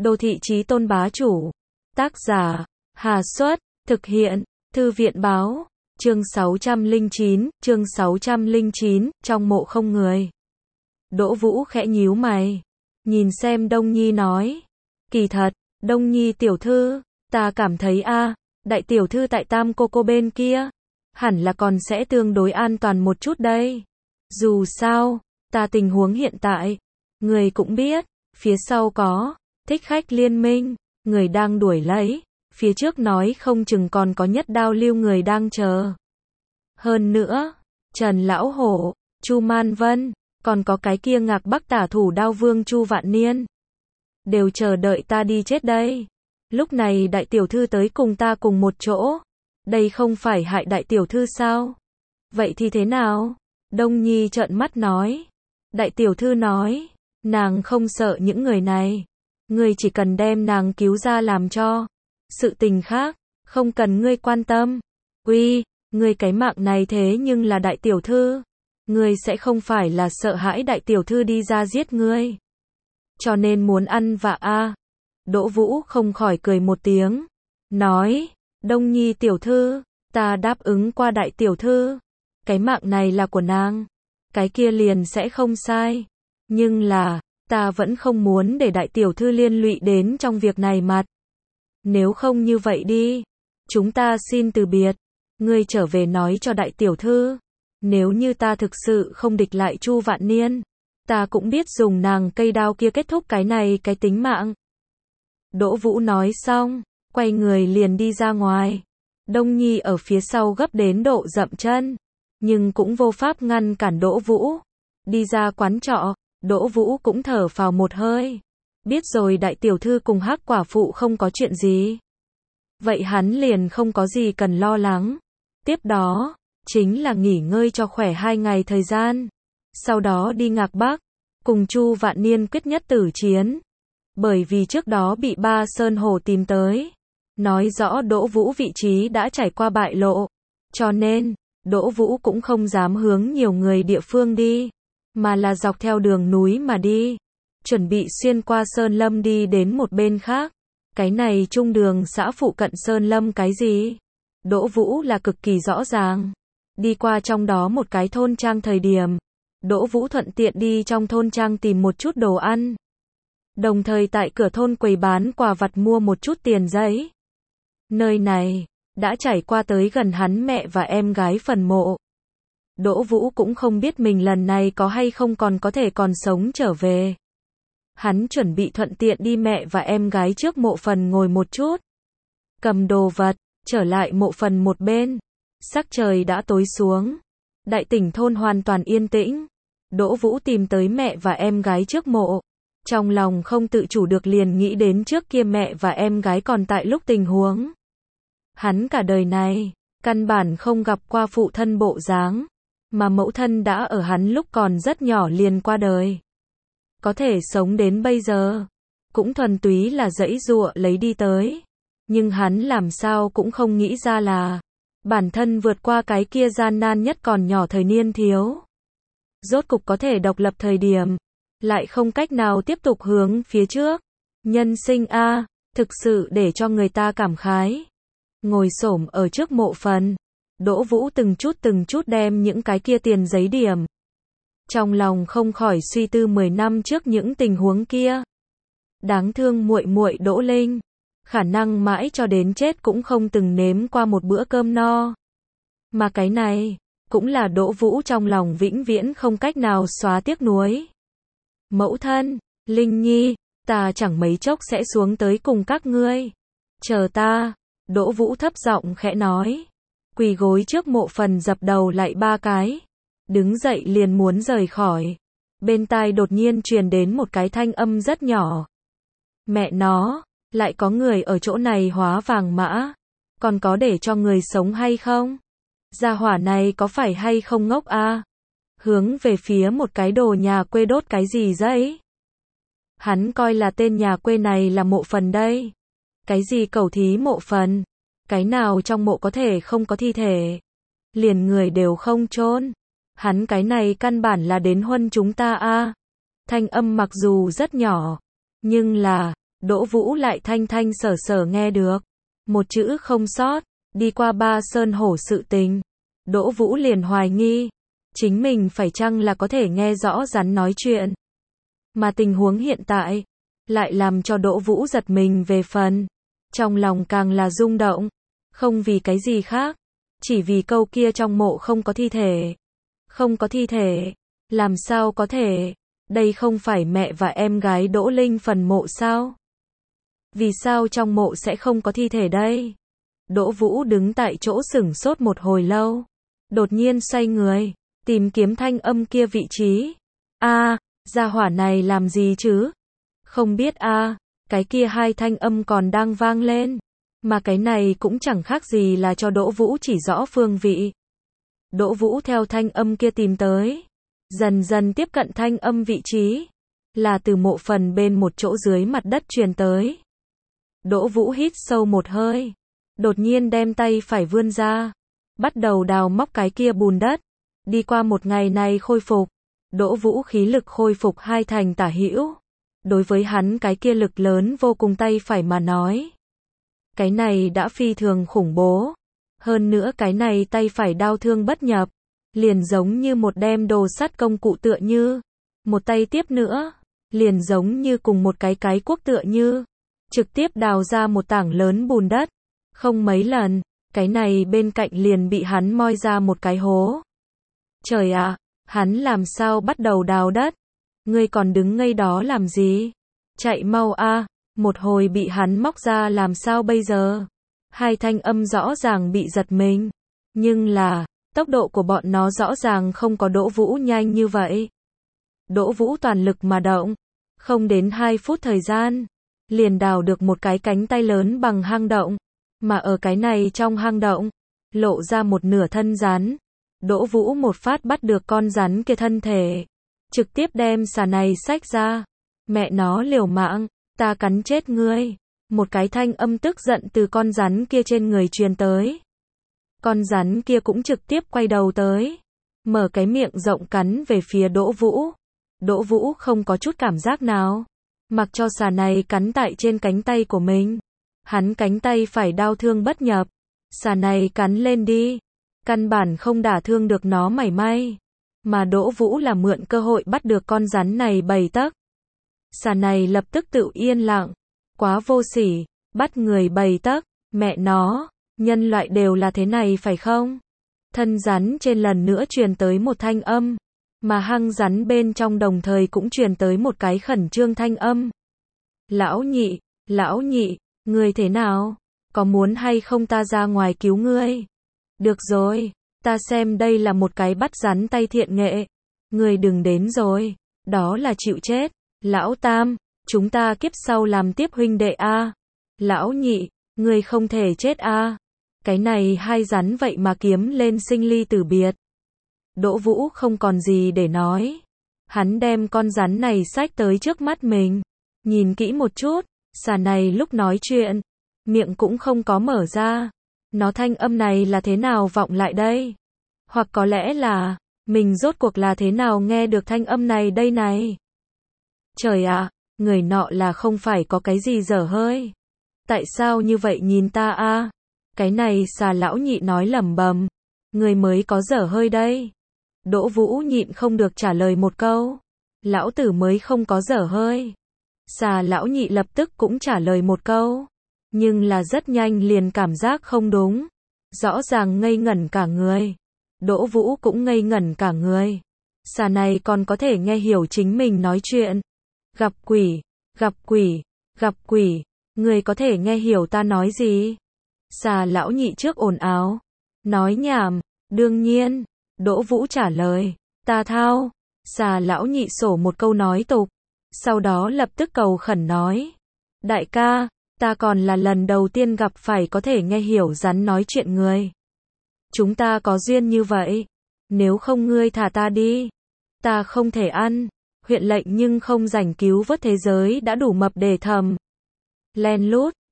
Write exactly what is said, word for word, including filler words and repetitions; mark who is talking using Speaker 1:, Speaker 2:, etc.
Speaker 1: Đô thị chí tôn bá chủ. Tác giả, Hà Xuất, thực hiện, Thư viện báo, chương sáu trăm lẻ chín, chương sáu trăm lẻ chín, trong mộ không người. Đỗ Vũ khẽ nhíu mày, nhìn xem Đông Nhi nói, kỳ thật, Đông Nhi tiểu thư, ta cảm thấy a, đại tiểu thư tại Tam cô cô bên kia, hẳn là còn sẽ tương đối an toàn một chút đây. Dù sao, ta tình huống hiện tại, người cũng biết, phía sau có Thích Khách Liên Minh, người đang đuổi lấy, phía trước nói không chừng còn có Nhất Đao Lưu người đang chờ. Hơn nữa, Trần Lão Hổ, Chu Man Vân, còn có cái kia Ngạc Bắc tả thủ Đao Vương Chu Vạn Niên, đều chờ đợi ta đi chết đây. Lúc này đại tiểu thư tới cùng ta cùng một chỗ, đây không phải hại đại tiểu thư sao? Vậy thì thế nào? Đông Nhi trợn mắt nói. Đại tiểu thư nói, nàng không sợ những người này, ngươi chỉ cần đem nàng cứu ra làm cho. Sự tình khác, không cần ngươi quan tâm. Uy, ngươi cái mạng này thế nhưng là đại tiểu thư, ngươi sẽ không phải là sợ hãi đại tiểu thư đi ra giết ngươi, cho nên muốn ăn vạ a. À. Đỗ Vũ không khỏi cười một tiếng, nói, Đông Nhi tiểu thư, ta đáp ứng qua đại tiểu thư, cái mạng này là của nàng, cái kia liền sẽ không sai. Nhưng là, ta vẫn không muốn để đại tiểu thư liên lụy đến trong việc này mặt. Nếu không như vậy đi, chúng ta xin từ biệt, ngươi trở về nói cho đại tiểu thư, nếu như ta thực sự không địch lại Chu Vạn Niên, ta cũng biết dùng nàng cây đao kia kết thúc cái này cái tính mạng. Đỗ Vũ nói xong, quay người liền đi ra ngoài. Đông Nhi ở phía sau gấp đến độ dậm chân, nhưng cũng vô pháp ngăn cản Đỗ Vũ. Đi ra quán trọ, Đỗ Vũ cũng thở phào một hơi. Biết rồi đại tiểu thư cùng Hắc quả phụ không có chuyện gì, vậy hắn liền không có gì cần lo lắng. Tiếp đó, chính là nghỉ ngơi cho khỏe hai ngày thời gian. Sau đó đi Ngạc Bắc, cùng Chu Vạn Niên quyết nhất tử chiến. Bởi vì trước đó bị Ba Sơn Hổ tìm tới, nói rõ Đỗ Vũ vị trí đã trải qua bại lộ, cho nên, Đỗ Vũ cũng không dám hướng nhiều người địa phương đi, mà là dọc theo đường núi mà đi, chuẩn bị xuyên qua Sơn Lâm đi đến một bên khác. Cái này trung đường xã phụ cận Sơn Lâm cái gì? Đỗ Vũ là cực kỳ rõ ràng. Đi qua trong đó một cái thôn trang thời điểm, Đỗ Vũ thuận tiện đi trong thôn trang tìm một chút đồ ăn. Đồng thời tại cửa thôn quầy bán quà vặt mua một chút tiền giấy. Nơi này, đã trải qua tới gần hắn mẹ và em gái phần mộ. Đỗ Vũ cũng không biết mình lần này có hay không còn có thể còn sống trở về. Hắn chuẩn bị thuận tiện đi mẹ và em gái trước mộ phần ngồi một chút, cầm đồ vật, trở lại mộ phần một bên. Sắc trời đã tối xuống, đại tỉnh thôn hoàn toàn yên tĩnh. Đỗ Vũ tìm tới mẹ và em gái trước mộ, trong lòng không tự chủ được liền nghĩ đến trước kia mẹ và em gái còn tại lúc tình huống. Hắn cả đời này, căn bản không gặp qua phụ thân bộ dáng, mà mẫu thân đã ở hắn lúc còn rất nhỏ liền qua đời. Có thể sống đến bây giờ, cũng thuần túy là giãy giụa lấy đi tới. Nhưng hắn làm sao cũng không nghĩ ra là, bản thân vượt qua cái kia gian nan nhất còn nhỏ thời niên thiếu. Rốt cục có thể độc lập thời điểm, lại không cách nào tiếp tục hướng phía trước. Nhân sinh a, thực sự để cho người ta cảm khái. Ngồi xổm ở trước mộ phần, Đỗ Vũ từng chút từng chút đem những cái kia tiền giấy điểm. Trong lòng không khỏi suy tư mười năm trước những tình huống kia. Đáng thương muội muội Đỗ Linh, khả năng mãi cho đến chết cũng không từng nếm qua một bữa cơm no. Mà cái này, cũng là Đỗ Vũ trong lòng vĩnh viễn không cách nào xóa tiếc nuối. Mẫu thân, Linh Nhi, ta chẳng mấy chốc sẽ xuống tới cùng các ngươi. Chờ ta, Đỗ Vũ thấp giọng khẽ nói. Quỳ gối trước mộ phần dập đầu lại ba cái. Đứng dậy liền muốn rời khỏi. Bên tai đột nhiên truyền đến một cái thanh âm rất nhỏ. Mẹ nó, lại có người ở chỗ này hóa vàng mã. Còn có để cho người sống hay không? Gia hỏa này có phải hay không ngốc a? À? Hướng về phía một cái đồ nhà quê đốt cái gì đấy? Hắn coi là tên nhà quê này là mộ phần đây. Cái gì cẩu thí mộ phần? Cái nào trong mộ có thể không có thi thể? Liền người đều không chôn. Hắn cái này căn bản là đến huân chúng ta a. À. Thanh âm mặc dù rất nhỏ, nhưng là, Đỗ Vũ lại thanh thanh sở sở nghe được. Một chữ không sót, đi qua ba sơn hổ sự tình. Đỗ Vũ liền hoài nghi, chính mình phải chăng là có thể nghe rõ rắn nói chuyện. Mà tình huống hiện tại, lại làm cho Đỗ Vũ giật mình về phần. Trong lòng càng là rung động, không vì cái gì khác, chỉ vì câu kia trong mộ không có thi thể. Không có thi thể, làm sao có thể, đây không phải mẹ và em gái Đỗ Linh phần mộ sao? Vì sao trong mộ sẽ không có thi thể đây? Đỗ Vũ đứng tại chỗ sửng sốt một hồi lâu, đột nhiên xoay người, tìm kiếm thanh âm kia vị trí. A, gia hỏa này làm gì chứ? Không biết a, cái kia hai thanh âm còn đang vang lên, mà cái này cũng chẳng khác gì là cho Đỗ Vũ chỉ rõ phương vị. Đỗ Vũ theo thanh âm kia tìm tới, dần dần tiếp cận thanh âm vị trí, là từ mộ phần bên một chỗ dưới mặt đất truyền tới. Đỗ Vũ hít sâu một hơi, đột nhiên đem tay phải vươn ra, bắt đầu đào móc cái kia bùn đất. Đi qua một ngày này khôi phục, Đỗ Vũ khí lực khôi phục hai thành tả hữu. Đối với hắn cái kia lực lớn vô cùng tay phải mà nói, cái này đã phi thường khủng bố. Hơn nữa cái này tay phải đao thương bất nhập, liền giống như một đem đồ sắt công cụ tựa như. Một tay tiếp nữa, liền giống như cùng một cái cái cuốc tựa như. Trực tiếp đào ra một tảng lớn bùn đất. Không mấy lần, cái này bên cạnh liền bị hắn moi ra một cái hố. Trời ạ, hắn làm sao bắt đầu đào đất? Ngươi còn đứng ngây đó làm gì? Chạy mau a, một hồi bị hắn móc ra làm sao bây giờ? Hai thanh âm rõ ràng bị giật mình, nhưng là, tốc độ của bọn nó rõ ràng không có Đỗ Vũ nhanh như vậy. Đỗ Vũ toàn lực mà động, không đến hai phút thời gian, liền đào được một cái cánh tay lớn bằng hang động, mà ở cái này trong hang động, lộ ra một nửa thân rắn. Đỗ Vũ một phát bắt được con rắn kia thân thể, trực tiếp đem xà này xách ra. Mẹ nó liều mạng, ta cắn chết ngươi. Một cái thanh âm tức giận từ con rắn kia trên người truyền tới. Con rắn kia cũng trực tiếp quay đầu tới, mở cái miệng rộng cắn về phía Đỗ Vũ. Đỗ Vũ không có chút cảm giác nào, mặc cho xà này cắn tại trên cánh tay của mình. Hắn cánh tay phải đau thương bất nhập, xà này cắn lên đi, căn bản không đả thương được nó mảy may. Mà Đỗ Vũ là mượn cơ hội bắt được con rắn này bầy tấc. Xà này lập tức tự yên lặng, quá vô sỉ, bắt người bầy tấc, mẹ nó, nhân loại đều là thế này phải không? Thân rắn trên lần nữa truyền tới một thanh âm, mà hang rắn bên trong đồng thời cũng truyền tới một cái khẩn trương thanh âm. Lão nhị, lão nhị, ngươi thế nào? Có muốn hay không ta ra ngoài cứu ngươi? Được rồi, ta xem đây là một cái bắt rắn tay thiện nghệ. Ngươi đừng đến rồi, đó là chịu chết. Lão tam, chúng ta kiếp sau làm tiếp huynh đệ a. Lão nhị, ngươi không thể chết a. Cái này hai rắn vậy mà kiếm lên sinh ly tử biệt. Đỗ Vũ không còn gì để nói. Hắn đem con rắn này xách tới trước mắt mình. Nhìn kỹ một chút, xà này lúc nói chuyện, miệng cũng không có mở ra. Nó thanh âm này là thế nào vọng lại đây? Hoặc có lẽ là, mình rốt cuộc là thế nào nghe được thanh âm này đây này? Trời ạ, người nọ là không phải có cái gì dở hơi. Tại sao như vậy nhìn ta a? Cái này xà lão nhị nói lẩm bẩm. Người mới có dở hơi đây. Đỗ Vũ nhịn không được trả lời một câu. Lão tử mới không có dở hơi. Xà lão nhị lập tức cũng trả lời một câu. Nhưng là rất nhanh liền cảm giác không đúng. Rõ ràng ngây ngẩn cả người. Đỗ Vũ cũng ngây ngẩn cả người. Xà này còn có thể nghe hiểu chính mình nói chuyện. Gặp quỷ, gặp quỷ, gặp quỷ. Người có thể nghe hiểu ta nói gì? Xà lão nhị trước ồn ào. Nói nhảm, đương nhiên. Đỗ Vũ trả lời. Ta thao. Xà lão nhị sổ một câu nói tục. Sau đó lập tức cầu khẩn nói. Đại ca, ta còn là lần đầu tiên gặp phải có thể nghe hiểu rắn nói chuyện người. Chúng ta có duyên như vậy. Nếu không ngươi thả ta đi. Ta không thể ăn. Huyện lệnh nhưng không rảnh cứu vớt thế giới đã đủ mập để thầm. Len lút,